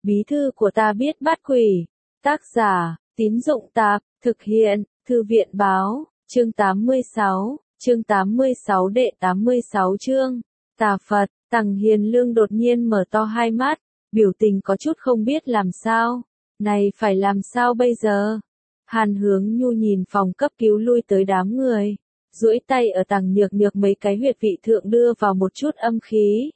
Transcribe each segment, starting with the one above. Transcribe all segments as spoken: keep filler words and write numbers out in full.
Bí thư của ta biết bắt quỷ. Tác giả, Tín Dụng Tạp, thực hiện, Thư viện Báo, chương tám mươi sáu, chương tám mươi sáu đệ tám mươi sáu chương. Tà Phật, Tằng Hiền Lương đột nhiên mở to hai mắt, biểu tình có chút không biết làm sao. Này phải làm sao bây giờ? Hàn Hướng Nhu nhìn phòng cấp cứu lui tới đám người, duỗi tay ở Tằng Nhược Nhược mấy cái huyệt vị thượng đưa vào một chút âm khí.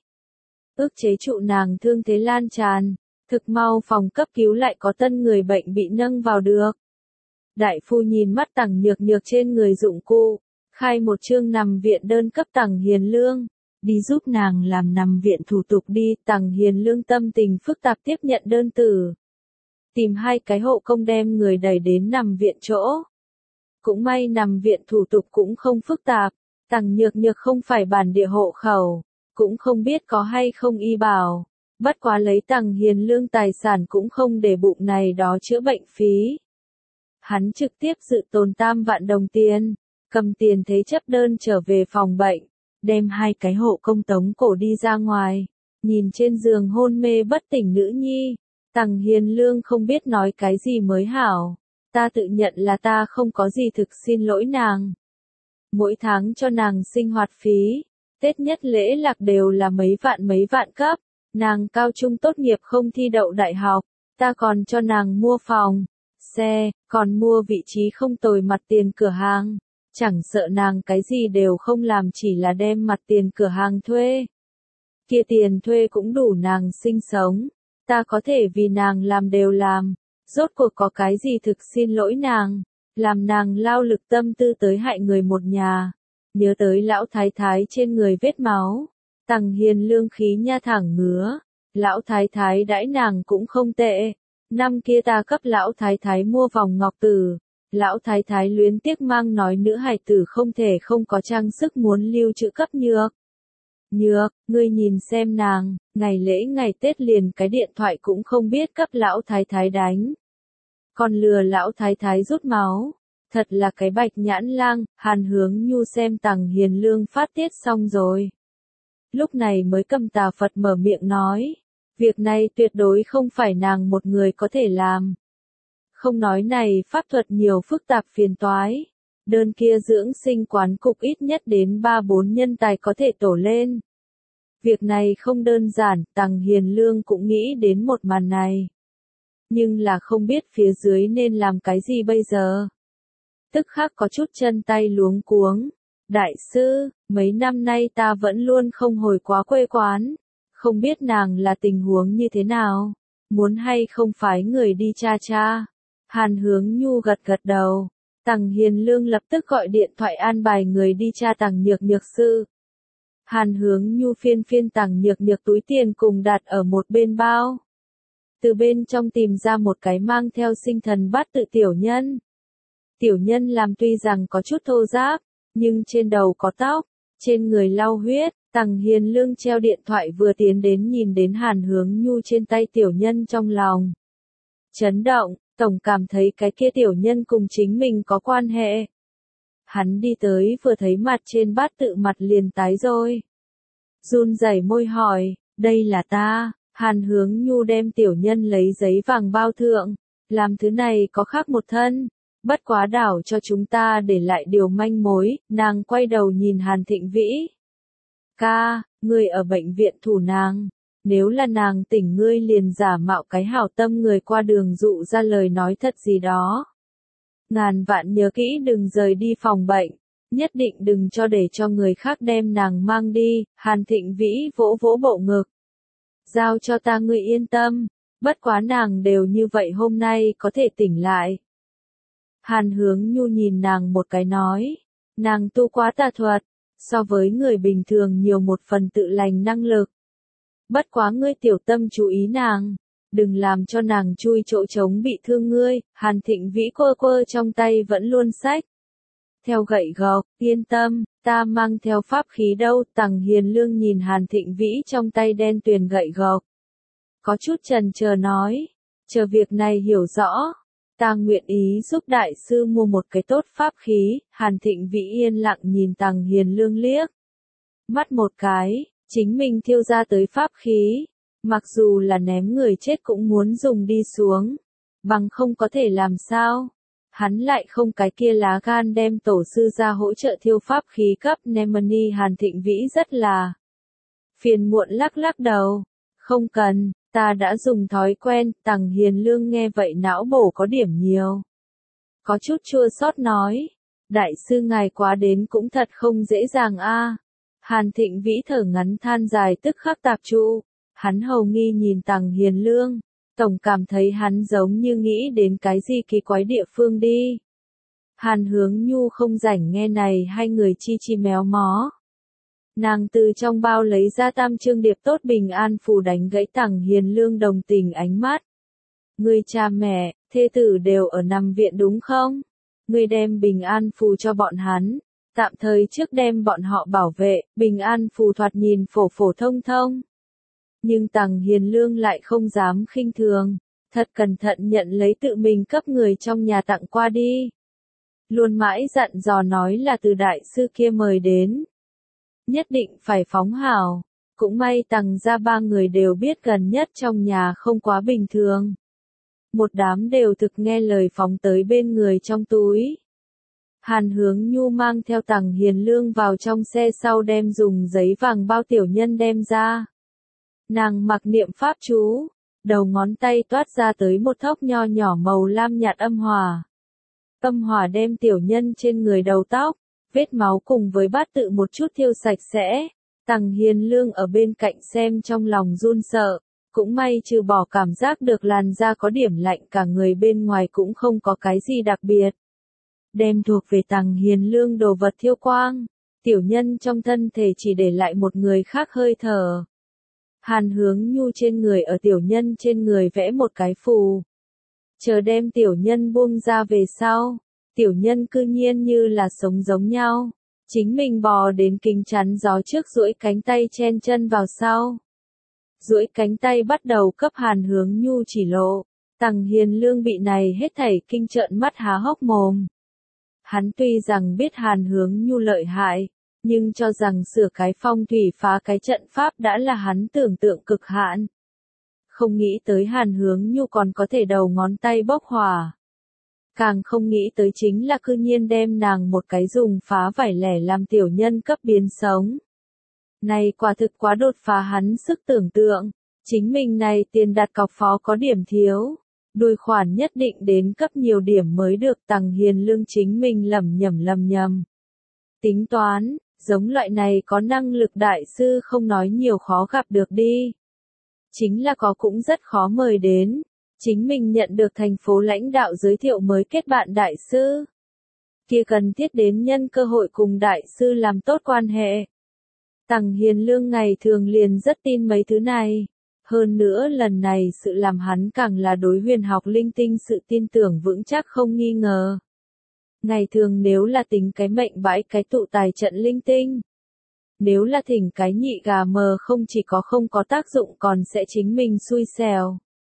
Ức chế trụ nàng thương thế lan tràn, thực mau phòng cấp cứu lại có tân người bệnh bị nâng vào được. Đại phu nhìn mắt Tằng Nhược Nhược trên người dụng cụ, khai một chương nằm viện đơn cấp Tằng Hiền Lương, đi giúp nàng làm nằm viện thủ tục đi. Tằng Hiền Lương tâm tình phức tạp tiếp nhận đơn tử, tìm hai cái hộ công đem người đẩy đến nằm viện chỗ. Cũng may nằm viện thủ tục cũng không phức tạp, Tằng Nhược Nhược không phải bản địa hộ khẩu, cũng không biết có hay không y bảo, bất quá lấy Tằng Hiền Lương tài sản cũng không để bụng này đó chữa bệnh phí. Hắn trực tiếp dự tồn tam vạn đồng tiền, cầm tiền thế chấp đơn trở về phòng bệnh, đem hai cái hộ công tống cổ đi ra ngoài, nhìn trên giường hôn mê bất tỉnh nữ nhi. Tằng Hiền Lương không biết nói cái gì mới hảo, ta tự nhận là ta không có gì thực xin lỗi nàng. Mỗi tháng cho nàng sinh hoạt phí, Tết nhất lễ lạc đều là mấy vạn mấy vạn cấp, nàng cao trung tốt nghiệp không thi đậu đại học, ta còn cho nàng mua phòng, xe, còn mua vị trí không tồi mặt tiền cửa hàng, chẳng sợ nàng cái gì đều không làm chỉ là đem mặt tiền cửa hàng thuê. Kia tiền thuê cũng đủ nàng sinh sống, ta có thể vì nàng làm đều làm, rốt cuộc có cái gì thực xin lỗi nàng, làm nàng lao lực tâm tư tới hại người một nhà. Nhớ tới lão thái thái trên người vết máu, Tằng Hiền Lương khí nha thẳng ngứa, lão thái thái đãi nàng cũng không tệ. Năm kia ta cấp lão thái thái mua vòng ngọc tử, lão thái thái luyến tiếc mang nói nữ hài tử không thể không có trang sức muốn lưu trữ cấp Nhược. Nhược, ngươi nhìn xem nàng, ngày lễ ngày Tết liền cái điện thoại cũng không biết cấp lão thái thái đánh. Còn lừa lão thái thái rút máu, thật là cái bạch nhãn lang. Hàn Hướng Nhu xem Tằng Hiền Lương phát tiết xong rồi, lúc này mới cầm Tà Phật mở miệng nói, việc này tuyệt đối không phải nàng một người có thể làm. Không nói này pháp thuật nhiều phức tạp phiền toái, đơn kia dưỡng sinh quán cục ít nhất đến ba bốn nhân tài có thể tổ lên. Việc này không đơn giản, Tằng Hiền Lương cũng nghĩ đến một màn này. Nhưng là không biết phía dưới nên làm cái gì bây giờ. Tức khắc có chút chân tay luống cuống. Đại sư, mấy năm nay ta vẫn luôn không hồi quá quê quán. Không biết nàng là tình huống như thế nào. Muốn hay không phái người đi tra tra. Hàn Hướng Nhu gật gật đầu. Tằng Hiền Lương lập tức gọi điện thoại an bài người đi tra Tằng Nhược Nhược sự. Hàn Hướng Nhu phiên phiên Tằng Nhược Nhược túi tiền cùng đặt ở một bên bao. Từ bên trong tìm ra một cái mang theo sinh thần bát tự tiểu nhân. Tiểu nhân làm tuy rằng có chút thô ráp, nhưng trên đầu có tóc, trên người lau huyết. Tằng Hiền Lương treo điện thoại vừa tiến đến nhìn đến Hàn Hướng Nhu trên tay tiểu nhân trong lòng chấn động, tổng cảm thấy cái kia tiểu nhân cùng chính mình có quan hệ. Hắn đi tới vừa thấy mặt trên bát tự mặt liền tái rồi. Run rẩy môi hỏi, đây là ta. Hàn Hướng Nhu đem tiểu nhân lấy giấy vàng bao thượng, làm thứ này có khác một thân, bất quá đảo cho chúng ta để lại điều manh mối. Nàng quay đầu nhìn Hàn Thịnh Vĩ. Ca, ngươi ở bệnh viện thủ nàng, nếu là nàng tỉnh ngươi liền giả mạo cái hảo tâm người qua đường dụ ra lời nói thật gì đó. Ngàn vạn nhớ kỹ đừng rời đi phòng bệnh, nhất định đừng cho để cho người khác đem nàng mang đi. Hàn Thịnh Vĩ vỗ vỗ bộ ngực. Giao cho ta ngươi yên tâm, bất quá nàng đều như vậy hôm nay có thể tỉnh lại. Hàn Hướng Nhu nhìn nàng một cái nói, nàng tu quá tà thuật, so với người bình thường nhiều một phần tự lành năng lực. Bất quá ngươi tiểu tâm chú ý nàng, đừng làm cho nàng chui chỗ trống bị thương ngươi. Hàn Thịnh Vĩ quơ quơ trong tay vẫn luôn xách theo gậy gộc, yên tâm, ta mang theo pháp khí đâu. Tằng Hiền Lương nhìn Hàn Thịnh Vĩ trong tay đen tuyền gậy gộc, có chút chần chờ nói, chờ việc này hiểu rõ, ta nguyện ý giúp đại sư mua một cái tốt pháp khí. Hàn Thịnh Vĩ yên lặng nhìn Tằng Hiền Lương liếc mắt một cái, chính mình thiêu ra tới pháp khí, Mặc dù là ném người chết cũng muốn dùng đi xuống. Bằng không có thể làm sao. Hắn lại không cái kia lá gan đem tổ sư ra hỗ trợ thiêu pháp khí cấp Nemani. Hàn Thịnh Vĩ rất là phiền muộn lắc lắc đầu. Không cần, ta đã dùng thói quen. Tằng Hiền Lương nghe vậy não bổ có điểm nhiều. Có chút chua xót nói. Đại sư ngài quá đến cũng thật không dễ dàng a. Hàn Thịnh Vĩ thở ngắn than dài tức khắc tạp trụ. Hắn hầu nghi nhìn Tằng Hiền Lương. Tổng cảm thấy hắn giống như nghĩ đến cái gì kỳ quái địa phương đi. Hàn Hướng Nhu không rảnh nghe này hai người chi chi méo mó. Nàng từ trong bao lấy ra tam chương điệp tốt bình an phù đánh gãy Tằng Hiền Lương đồng tình ánh mắt. Người cha mẹ, thê tử đều ở nằm viện đúng không? Người đem bình an phù cho bọn hắn. Tạm thời trước đem bọn họ bảo vệ, bình an phù thoạt nhìn phổ phổ thông thông. Nhưng Tằng Hiền Lương lại không dám khinh thường, thật cẩn thận nhận lấy tự mình cấp người trong nhà tặng qua đi. Luôn mãi dặn dò nói là từ đại sư kia mời đến. Nhất định phải phóng hào, cũng may Tằng ra ba người đều biết gần nhất trong nhà không quá bình thường. Một đám đều thực nghe lời phóng tới bên người trong túi. Hàn Hướng Nhu mang theo Tằng Hiền Lương vào trong xe sau đem dùng giấy vàng bao tiểu nhân đem ra. Nàng mặc niệm pháp chú, đầu ngón tay toát ra tới một thốc nho nhỏ màu lam nhạt âm hỏa. Âm hỏa đem tiểu nhân trên người đầu tóc, vết máu cùng với bát tự một chút thiêu sạch sẽ. Tằng Hiền Lương ở bên cạnh xem trong lòng run sợ, cũng may trừ bỏ cảm giác được làn da có điểm lạnh cả người bên ngoài cũng không có cái gì đặc biệt. Đem thuộc về Tằng Hiền Lương đồ vật thiêu quang, tiểu nhân trong thân thể chỉ để lại một người khác hơi thở. Hàn Hướng Nhu trên người ở tiểu nhân trên người vẽ một cái phù. Chờ đem tiểu nhân buông ra về sau, tiểu nhân cư nhiên như là sống giống nhau. Chính mình bò đến kính chắn gió trước duỗi cánh tay chen chân vào sau. Duỗi cánh tay bắt đầu cấp Hàn Hướng Nhu chỉ lộ. Tằng Hiền Lương bị này hết thảy kinh trợn mắt há hốc mồm. Hắn tuy rằng biết Hàn Hướng Nhu lợi hại, nhưng cho rằng sửa cái phong thủy phá cái trận pháp đã là hắn tưởng tượng cực hạn. Không nghĩ tới Hàn Hướng Nhu còn có thể đầu ngón tay bốc hỏa. Càng không nghĩ tới chính là cư nhiên đem nàng một cái dùng phá vải lẻ làm tiểu nhân cấp biến sống. Này quả thực quá đột phá hắn sức tưởng tượng, chính mình này tiền đặt cọc phó có điểm thiếu. Đôi khoản nhất định đến cấp nhiều điểm mới được. Tằng Hiền Lương chính mình lầm nhầm lầm nhầm. Tính toán, giống loại này có năng lực đại sư không nói nhiều khó gặp được đi. Chính là có cũng rất khó mời đến. Chính mình nhận được thành phố lãnh đạo giới thiệu mới kết bạn đại sư. Kia cần thiết đến nhân cơ hội cùng đại sư làm tốt quan hệ. Tằng Hiền Lương ngày thường liền rất tin mấy thứ này. Hơn nữa lần này sự làm hắn càng là đối huyền học linh tinh sự tin tưởng vững chắc không nghi ngờ. Ngày thường nếu là tính cái mệnh bãi cái tụ tài trận linh tinh. Nếu là thỉnh cái nhị gà mờ không chỉ có không có tác dụng còn sẽ chính mình xui xẻo.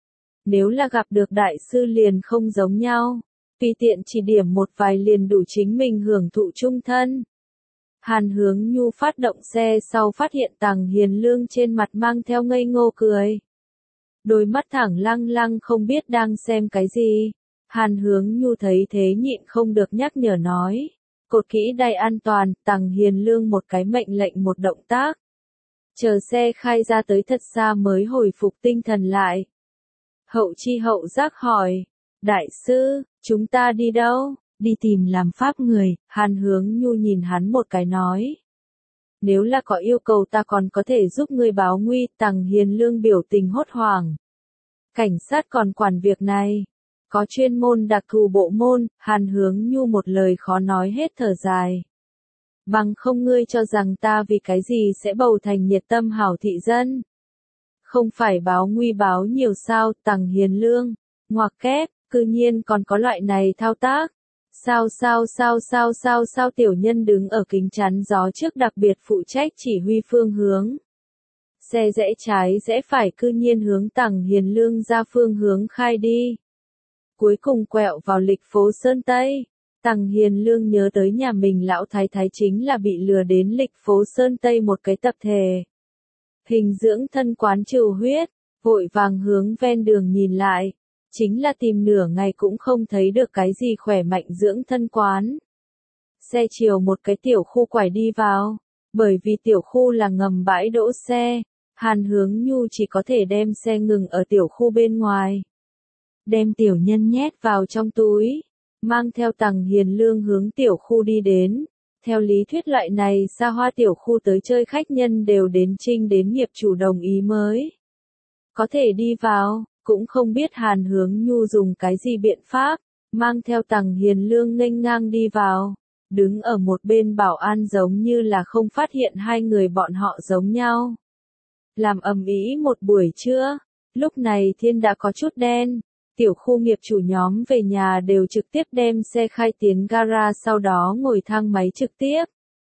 Nếu là gặp được đại sư liền không giống nhau. Tùy tiện chỉ điểm một vài liền đủ chính mình hưởng thụ chung thân. Hàn Hướng Nhu phát động xe sau phát hiện Tằng Hiền Lương trên mặt mang theo ngây ngô cười. Đôi mắt thẳng lăng lăng không biết đang xem cái gì. Hàn Hướng Nhu thấy thế nhịn không được nhắc nhở nói. Cột kỹ đai an toàn, Tằng Hiền Lương một cái mệnh lệnh một động tác. Chờ xe khai ra tới thật xa mới hồi phục tinh thần lại. Hậu chi hậu giác hỏi. Đại sư, chúng ta đi đâu? Đi tìm làm pháp người. Hàn Hướng Nhu nhìn hắn một cái nói. Nếu là có yêu cầu ta còn có thể giúp ngươi báo nguy. Tằng Hiền Lương biểu tình hốt hoảng. Cảnh sát còn quản việc này. Có chuyên môn đặc thù bộ môn. Hàn Hướng Nhu một lời khó nói hết thở dài. Bằng không ngươi cho rằng ta vì cái gì sẽ bầu thành nhiệt tâm hảo thị dân. Không phải báo nguy báo nhiều sao. Tằng Hiền Lương. Ngoặc kép, cư nhiên còn có loại này thao tác. Sao sao sao sao sao sao tiểu nhân đứng ở kính chắn gió trước đặc biệt phụ trách chỉ huy phương hướng. Xe rẽ trái rẽ phải cư nhiên hướng Tằng Hiền Lương ra phương hướng khai đi. Cuối cùng quẹo vào lịch phố Sơn Tây. Tằng Hiền Lương nhớ tới nhà mình lão thái thái chính là bị lừa đến lịch phố Sơn Tây một cái tập thể. Hình dưỡng thân quán trừ huyết, vội vàng hướng ven đường nhìn lại. Chính là tìm nửa ngày cũng không thấy được cái gì khỏe mạnh dưỡng thân quán. Xe chiều một cái tiểu khu quải đi vào. Bởi vì tiểu khu là ngầm bãi đỗ xe, Hàn Hướng Nhu chỉ có thể đem xe ngừng ở tiểu khu bên ngoài. Đem tiểu nhân nhét vào trong túi, mang theo Tằng Hiền Lương hướng tiểu khu đi đến. Theo lý thuyết loại này xa hoa tiểu khu tới chơi khách nhân đều đến trinh đến nghiệp chủ đồng ý mới có thể đi vào, cũng không biết Hàn Hướng Nhu dùng cái gì biện pháp, mang theo Tằng Hiền Lương nghênh ngang đi vào. Đứng ở một bên bảo an giống như là không phát hiện hai người bọn họ giống nhau. Làm ầm ĩ một buổi trưa, lúc này thiên đã có chút đen, tiểu khu nghiệp chủ nhóm về nhà đều trực tiếp đem xe khai tiến gara sau đó ngồi thang máy trực tiếp.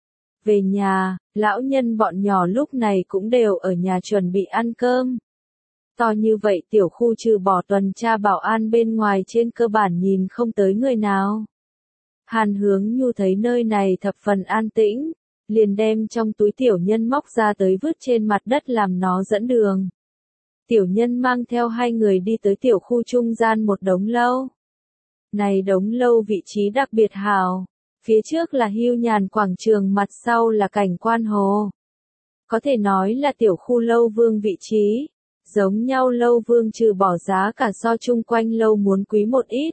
Về nhà, lão nhân bọn nhỏ lúc này cũng đều ở nhà chuẩn bị ăn cơm. To như vậy tiểu khu trừ bỏ tuần tra bảo an bên ngoài trên cơ bản nhìn không tới người nào. Hàn Hướng Nhu thấy nơi này thập phần an tĩnh, liền đem trong túi tiểu nhân móc ra tới vứt trên mặt đất làm nó dẫn đường. Tiểu nhân mang theo hai người đi tới tiểu khu trung gian một đống lâu. Này đống lâu vị trí đặc biệt hào, phía trước là hưu nhàn quảng trường, mặt sau là cảnh quan hồ. Có thể nói là tiểu khu lâu vương vị trí, giống nhau lâu vương trừ bỏ giá cả so chung quanh lâu muốn quý một ít.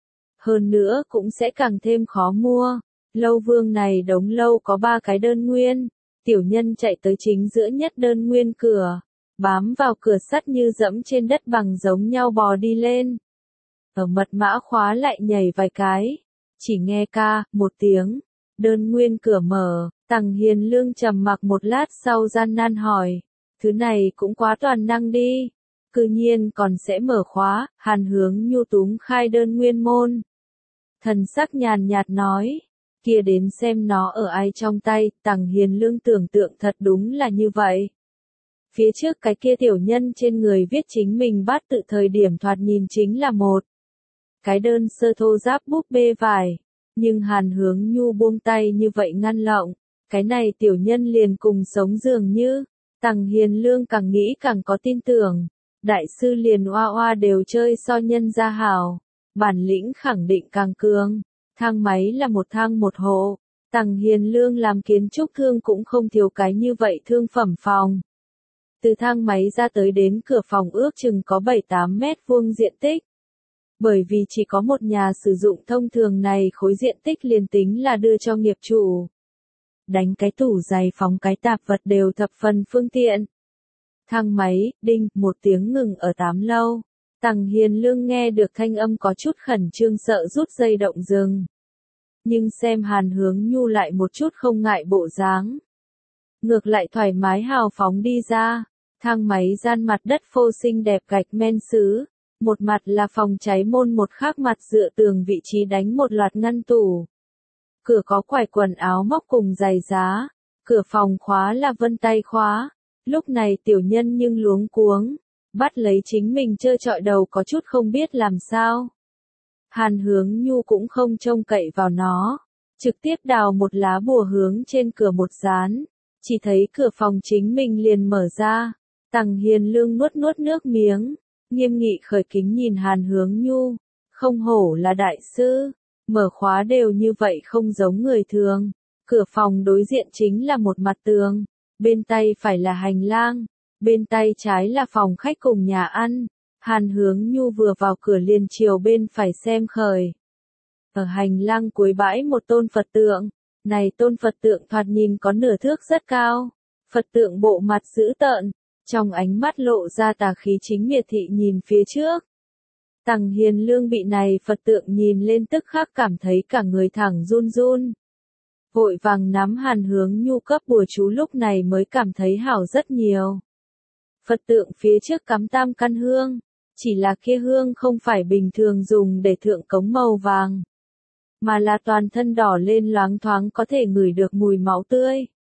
Hơn nữa cũng sẽ càng thêm khó mua. Lâu vương này đống lâu có ba cái đơn nguyên. Tiểu nhân chạy tới chính giữa nhất đơn nguyên cửa, bám vào cửa sắt như dẫm trên đất bằng giống nhau bò đi lên. Ở mật mã khóa lại nhảy vài cái, chỉ nghe ca một tiếng, đơn nguyên cửa mở. Tằng Hiền Lương trầm mặc một lát sau gian nan hỏi, thứ này cũng quá toàn năng đi, cư nhiên còn sẽ mở khóa. Hàn Hướng Nhu túm khai đơn nguyên môn, thần sắc nhàn nhạt nói, kia đến xem nó ở ai trong tay. Tằng Hiền Lương tưởng tượng thật đúng là như vậy. Phía trước cái kia tiểu nhân trên người viết chính mình bát tự thời điểm thoạt nhìn chính là một cái đơn sơ thô giáp búp bê vải, nhưng Hàn Hướng Nhu buông tay như vậy ngăn lọng, cái này tiểu nhân liền cùng sống dường như. Tằng Hiền Lương càng nghĩ càng có tin tưởng, đại sư liền oa oa đều chơi so nhân gia hảo, bản lĩnh khẳng định càng cường. Thang máy là một thang một hộ, Tằng Hiền Lương làm kiến trúc thương cũng không thiếu cái như vậy thương phẩm phòng. Từ thang máy ra tới đến cửa phòng ước chừng có bảy tám mét vuông diện tích. Bởi vì chỉ có một nhà sử dụng thông thường này khối diện tích liền tính là đưa cho nghiệp chủ. Đánh cái tủ giày phóng cái tạp vật đều thập phần phương tiện. Thang máy, đinh, một tiếng ngừng ở tám lâu. Tằng Hiền Lương nghe được thanh âm có chút khẩn trương sợ rút dây động dừng. Nhưng xem Hàn Hướng Nhu lại một chút không ngại bộ dáng. Ngược lại thoải mái hào phóng đi ra. Thang máy gian mặt đất phô xinh đẹp gạch men sứ. Một mặt là phòng cháy môn, một khác mặt dựa tường vị trí đánh một loạt ngăn tủ. Cửa có quải quần áo móc cùng giày giá. Cửa phòng khóa là vân tay khóa. Lúc này tiểu nhân nhưng luống cuống, bắt lấy chính mình trơ trọi đầu có chút không biết làm sao. Hàn Hướng Nhu cũng không trông cậy vào nó, trực tiếp đào một lá bùa hướng trên cửa một dán, chỉ thấy cửa phòng chính mình liền mở ra. Tằng Hiền Lương nuốt nuốt nước miếng, nghiêm nghị khởi kính nhìn Hàn Hướng Nhu, không hổ là đại sư, mở khóa đều như vậy không giống người thường. Cửa phòng đối diện chính là một mặt tường, bên tay phải là hành lang, bên tay trái là phòng khách cùng nhà ăn. Hàn Hướng Nhu vừa vào cửa liền chiều bên phải xem khởi. Ở hành lang cuối bãi một tôn Phật tượng, này tôn Phật tượng thoạt nhìn có nửa thước rất cao. Phật tượng bộ mặt dữ tợn, trong ánh mắt lộ ra tà khí chính miệt thị nhìn phía trước. Tằng Hiền Lương bị này Phật tượng nhìn lên tức khắc cảm thấy cả người thẳng run run. Vội vàng nắm Hàn Hướng Nhu cấp bùa chú, lúc này mới cảm thấy hảo rất nhiều. Phật tượng phía trước cắm tam căn hương, chỉ là kia hương không phải bình thường dùng để thượng cống màu vàng, mà là toàn thân đỏ lên loáng thoáng có thể ngửi được mùi máu tươi.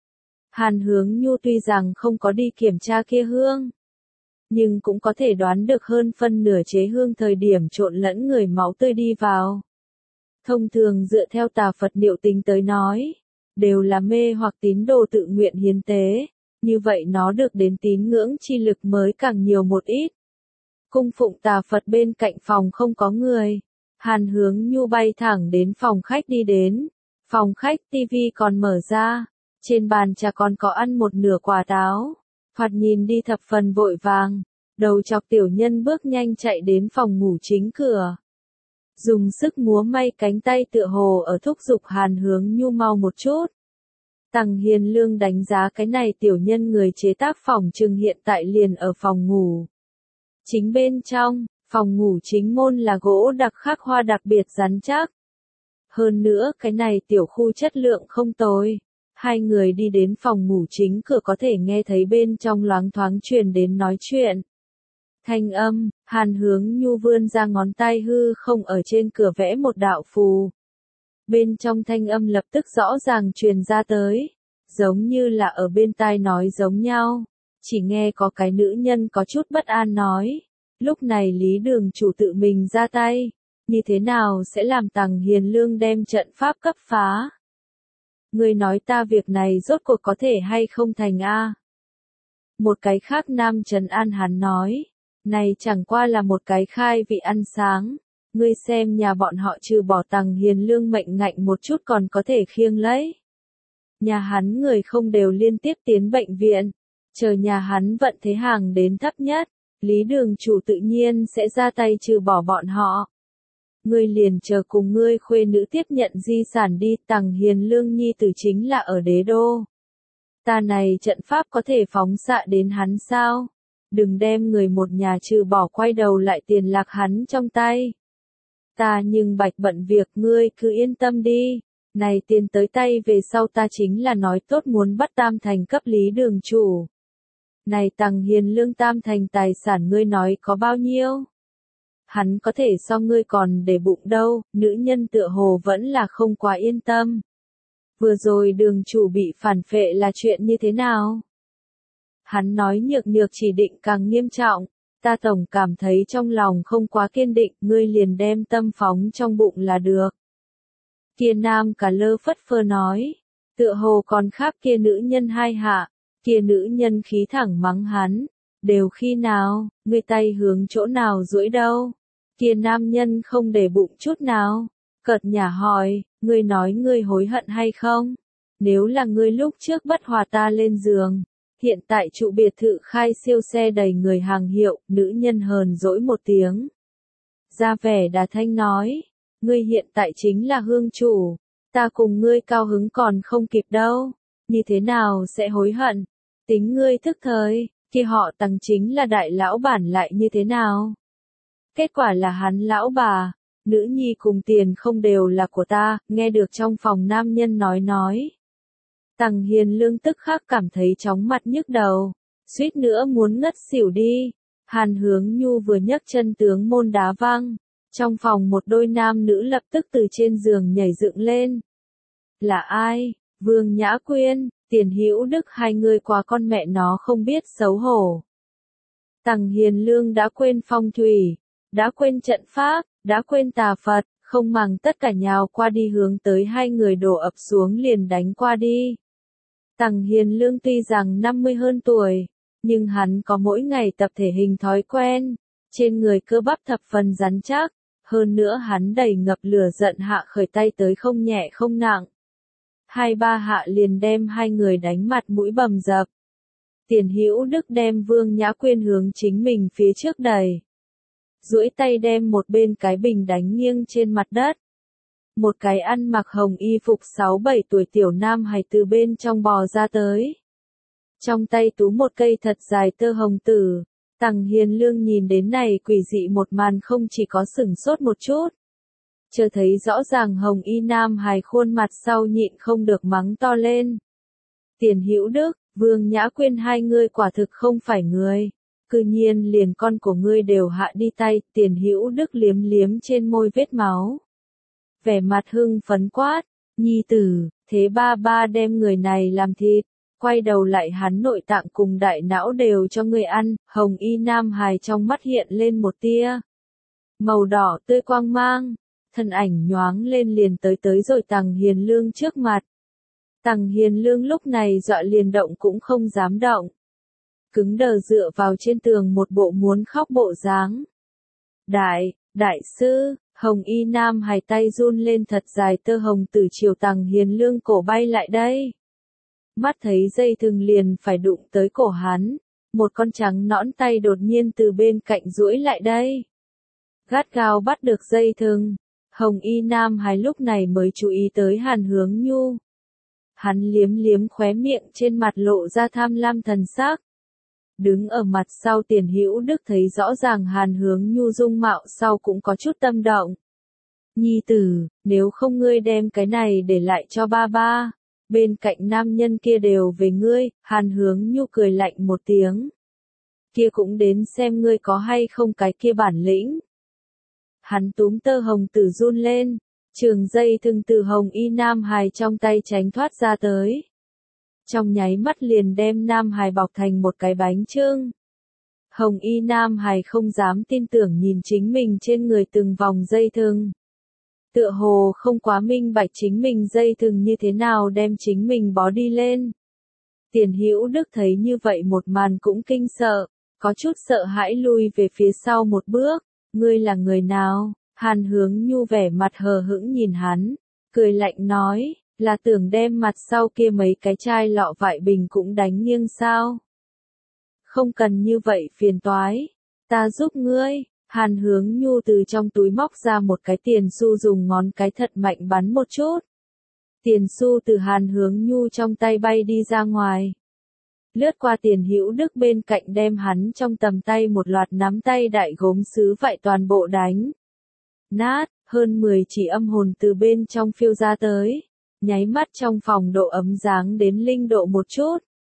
Hàn Hướng Nhu tuy rằng không có đi kiểm tra kia hương, nhưng cũng có thể đoán được hơn phân nửa chế hương thời điểm trộn lẫn người máu tươi đi vào. Thông thường dựa theo tà Phật điệu tính tới nói, đều là mê hoặc tín đồ tự nguyện hiến tế, như vậy nó được đến tín ngưỡng chi lực mới càng nhiều một ít. Cung phụng tà Phật bên cạnh phòng không có người. Hàn Hướng Nhu bay thẳng đến phòng khách đi đến. Phòng khách tivi còn mở ra. Trên bàn trà còn có ăn một nửa quả táo. Thoạt nhìn đi thập phần vội vàng. Đầu chọc tiểu nhân bước nhanh chạy đến phòng ngủ chính cửa. Dùng sức múa may cánh tay tựa hồ ở thúc giục Hàn Hướng Nhu mau một chút. Tằng Hiền Lương đánh giá cái này tiểu nhân người chế tác phòng trừng hiện tại liền ở phòng ngủ. Chính bên trong, phòng ngủ chính môn là gỗ đặc khắc hoa đặc biệt rắn chắc. Hơn nữa cái này tiểu khu chất lượng không tồi. Hai người đi đến phòng ngủ chính cửa có thể nghe thấy bên trong loáng thoáng truyền đến nói chuyện. Thanh âm, Hàn Hướng Nhu vươn ra ngón tay hư không ở trên cửa vẽ một đạo phù. Bên trong thanh âm lập tức rõ ràng truyền ra tới, giống như là ở bên tai nói giống nhau. Chỉ nghe có cái nữ nhân có chút bất an nói, lúc này Lý Đường chủ tự mình ra tay, như thế nào sẽ làm Tằng Hiền Lương đem trận pháp cấp phá? Ngươi nói ta việc này rốt cuộc có thể hay không thành a? Một cái khác nam trấn an hắn nói, này chẳng qua là một cái khai vị ăn sáng, ngươi xem nhà bọn họ trừ bỏ Tằng Hiền Lương mệnh ngạnh một chút còn có thể khiêng lấy. Nhà hắn người không đều liên tiếp tiến bệnh viện, chờ nhà hắn vận thế hàng đến thấp nhất, Lý Đường chủ tự nhiên sẽ ra tay trừ bỏ bọn họ. Ngươi liền chờ cùng ngươi khuê nữ tiếp nhận di sản đi, Tằng Hiền Lương nhi tử chính là ở đế đô. Ta này trận pháp có thể phóng xạ đến hắn sao? Đừng đem người một nhà trừ bỏ quay đầu lại tiền lạc hắn trong tay. Ta nhưng bạch bận việc, ngươi cứ yên tâm đi. Này tiền tới tay về sau ta chính là nói tốt muốn bắt Tam Thành cấp Lý Đường chủ. Này Tằng Hiền Lương Tam Thành tài sản ngươi nói có bao nhiêu? Hắn có thể so ngươi còn để bụng đâu, nữ nhân tựa hồ vẫn là không quá yên tâm. Vừa rồi Đường chủ bị phản phệ là chuyện như thế nào? Hắn nói nhược nhược chỉ định càng nghiêm trọng, ta tổng cảm thấy trong lòng không quá kiên định, ngươi liền đem tâm phóng trong bụng là được. Kia nam cả lơ phất phơ nói, tựa hồ còn khác kia nữ nhân hai hạ, kia nữ nhân khí thẳng mắng hắn, đều khi nào, ngươi tay hướng chỗ nào duỗi đâu, kia nam nhân không để bụng chút nào, cợt nhả hỏi, ngươi nói ngươi hối hận hay không, nếu là ngươi lúc trước bất hòa ta lên giường, hiện tại trụ biệt thự khai siêu xe đầy người hàng hiệu, nữ nhân hờn dỗi một tiếng. Ra vẻ đà thanh nói, ngươi hiện tại chính là hương chủ, ta cùng ngươi cao hứng còn không kịp đâu, như thế nào sẽ hối hận, tính ngươi thức thời, kia họ Tằng chính là đại lão bản lại như thế nào. Kết quả là hắn lão bà, nữ nhi cùng tiền không đều là của ta, nghe được trong phòng nam nhân nói nói. Tằng Hiền Lương tức khắc cảm thấy chóng mặt nhức đầu, suýt nữa muốn ngất xỉu đi. Hàn Hướng Nhu vừa nhấc chân tướng môn đá văng, trong phòng một đôi nam nữ lập tức từ trên giường nhảy dựng lên. Là ai? Vương Nhã Quyên, Tiền Hữu Đức, hai người quá con mẹ nó không biết xấu hổ. Tằng Hiền Lương đã quên phong thủy, đã quên trận pháp, đã quên tà Phật, không màng tất cả nhào qua đi hướng tới hai người đổ ập xuống liền đánh qua đi. Tằng Hiền Lương tuy rằng năm mươi hơn tuổi, nhưng hắn có mỗi ngày tập thể hình thói quen, trên người cơ bắp thập phần rắn chắc, hơn nữa hắn đầy ngập lửa giận hạ khởi tay tới không nhẹ không nặng. Hai ba hạ liền đem hai người đánh mặt mũi bầm dập. Tiền Hữu Đức đem Vương Nhã Quyên hướng chính mình phía trước đẩy. Duỗi tay đem một bên cái bình đánh nghiêng trên mặt đất. Một cái ăn mặc hồng y phục sáu bảy tuổi tiểu nam hài từ bên trong bò ra tới. Trong tay tú một cây thật dài tơ hồng tử. Tằng Hiền Lương nhìn đến này quỷ dị một màn không chỉ có sửng sốt một chút. Chờ thấy rõ ràng hồng y nam hài khuôn mặt sau nhịn không được mắng to lên. Tiền Hữu Đức, Vương Nhã Quyên hai người quả thực không phải người. Cư nhiên liền con của ngươi đều hạ đi tay, Tiền Hữu Đức liếm liếm trên môi vết máu. Vẻ mặt hưng phấn quát, nhi tử, thế ba ba đem người này làm thịt, quay đầu lại hắn nội tạng cùng đại não đều cho ngươi ăn, hồng y nam hài trong mắt hiện lên một tia màu đỏ tươi quang mang, thân ảnh nhoáng lên liền tới tới rồi Tằng Hiền Lương trước mặt. Tằng Hiền Lương lúc này dọa liền động cũng không dám động. Cứng đờ dựa vào trên tường một bộ muốn khóc bộ dáng. Đại, đại sư, Hồng Y Nam Hải tay run lên thật dài tơ hồng từ chiều Tằng Hiền Lương cổ bay lại đây. Mắt thấy dây thừng liền phải đụng tới cổ hắn, một con trắng nõn tay đột nhiên từ bên cạnh duỗi lại đây. Gắt gao bắt được dây thừng, Hồng Y Nam Hải lúc này mới chú ý tới Hàn Hướng Nhu. Hắn liếm liếm khóe miệng trên mặt lộ ra tham lam thần sắc. Đứng ở mặt sau Tiền Hữu Đức thấy rõ ràng Hàn Hướng Nhu dung mạo sau cũng có chút tâm động. Nhi tử, nếu không ngươi đem cái này để lại cho ba ba, bên cạnh nam nhân kia đều về ngươi, Hàn Hướng Nhu cười lạnh một tiếng. Kia cũng đến xem ngươi có hay không cái kia bản lĩnh. Hắn túm tơ hồng tử run lên, trường dây thừng từ Hồng Y Nam Hải trong tay tránh thoát ra tới. Trong nháy mắt liền đem Nam Hải bọc thành một cái bánh chưng. Hồng Y Nam Hải không dám tin tưởng nhìn chính mình trên người từng vòng dây thừng. Tựa hồ không quá minh bạch chính mình dây thừng như thế nào đem chính mình bó đi lên. Tiền Hữu Đức thấy như vậy một màn cũng kinh sợ, có chút sợ hãi lui về phía sau một bước. Ngươi là người nào? Hàn Hướng Nhu vẻ mặt hờ hững nhìn hắn, cười lạnh nói, là tưởng đem mặt sau kia mấy cái chai lọ vại bình cũng đánh nghiêng sao? Không cần như vậy phiền toái, ta giúp ngươi. Hàn Hướng Nhu từ trong túi móc ra một cái tiền xu dùng ngón cái thật mạnh bắn một chút. Tiền xu từ Hàn Hướng Nhu trong tay bay đi ra ngoài. Lướt qua Tiền Hữu Đức bên cạnh đem hắn trong tầm tay một loạt nắm tay đại gốm sứ vại toàn bộ đánh. Nát, hơn mười chỉ âm hồn từ bên trong phiêu ra tới. Nháy mắt trong phòng độ ấm dáng đến linh độ một chút.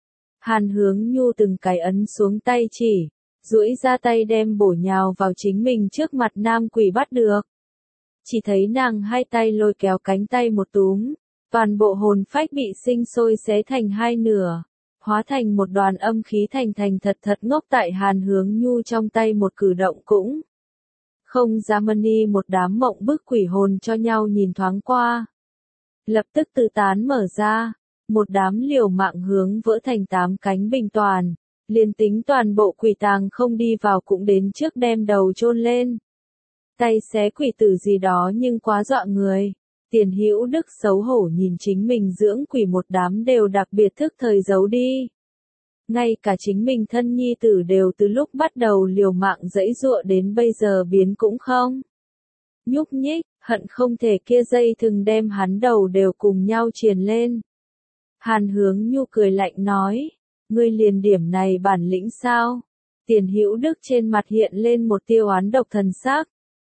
Hàn Hướng Nhu từng cái ấn xuống tay chỉ, duỗi ra tay đem bổ nhào vào chính mình trước mặt nam quỷ bắt được. Chỉ thấy nàng hai tay lôi kéo cánh tay một túm, toàn bộ hồn phách bị sinh sôi xé thành hai nửa, hóa thành một đoàn âm khí thành thành thật thật ngốc tại Hàn Hướng Nhu trong tay một cử động cũng. Không dám ni một đám mộng bức quỷ hồn cho nhau nhìn thoáng qua. Lập tức tự tán mở ra, một đám liều mạng hướng vỡ thành tám cánh bình toàn, liền tính toàn bộ quỷ tàng không đi vào cũng đến trước đem đầu chôn lên. Tay xé quỷ tử gì đó nhưng quá dọa người. Tiền Hữu Đức xấu hổ nhìn chính mình dưỡng quỷ một đám đều đặc biệt thức thời giấu đi. Ngay cả chính mình thân nhi tử đều từ lúc bắt đầu liều mạng dẫy dụa đến bây giờ biến cũng không nhúc nhích, hận không thể kia dây thừng đem hắn đầu đều cùng nhau triền lên. Hàn Hướng Nhu cười lạnh nói, ngươi liền điểm này bản lĩnh sao? Tiền Hữu Đức trên mặt hiện lên một tia oán độc thần sắc.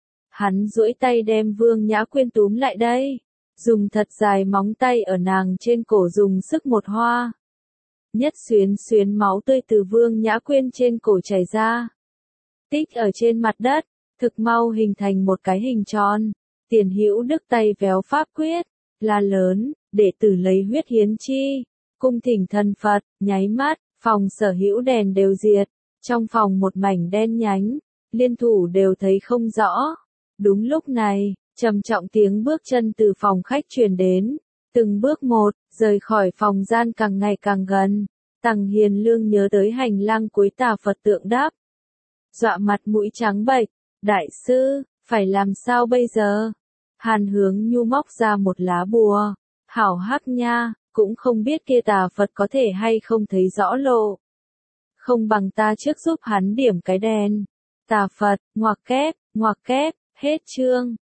Hắn duỗi tay đem Vương Nhã Quyên túm lại đây, dùng thật dài móng tay ở nàng trên cổ dùng sức một hoa. Nhất xuyến xuyến máu tươi từ Vương Nhã Quyên trên cổ chảy ra. Tích ở trên mặt đất, thực mau hình thành một cái hình tròn. Tiền Hữu Đức tay véo pháp quyết, la lớn, đệ tử lấy huyết hiến chi, cung thỉnh thần Phật, nháy mắt, phòng sở hữu đèn đều diệt, trong phòng một mảnh đen nhánh, liên thủ đều thấy không rõ. Đúng lúc này, trầm trọng tiếng bước chân từ phòng khách truyền đến, từng bước một, rời khỏi phòng gian càng ngày càng gần. Tằng Hiền Lương nhớ tới hành lang cuối tà Phật tượng đáp. Dọa mặt mũi trắng bệch, đại sư, phải làm sao bây giờ? Hàn Hướng Nhu móc ra một lá bùa, hảo hắc nha, cũng không biết kia tà Phật có thể hay không thấy rõ lộ. Không bằng ta trước giúp hắn điểm cái đèn. Tà Phật, ngoặc kép, ngoặc kép, hết chương.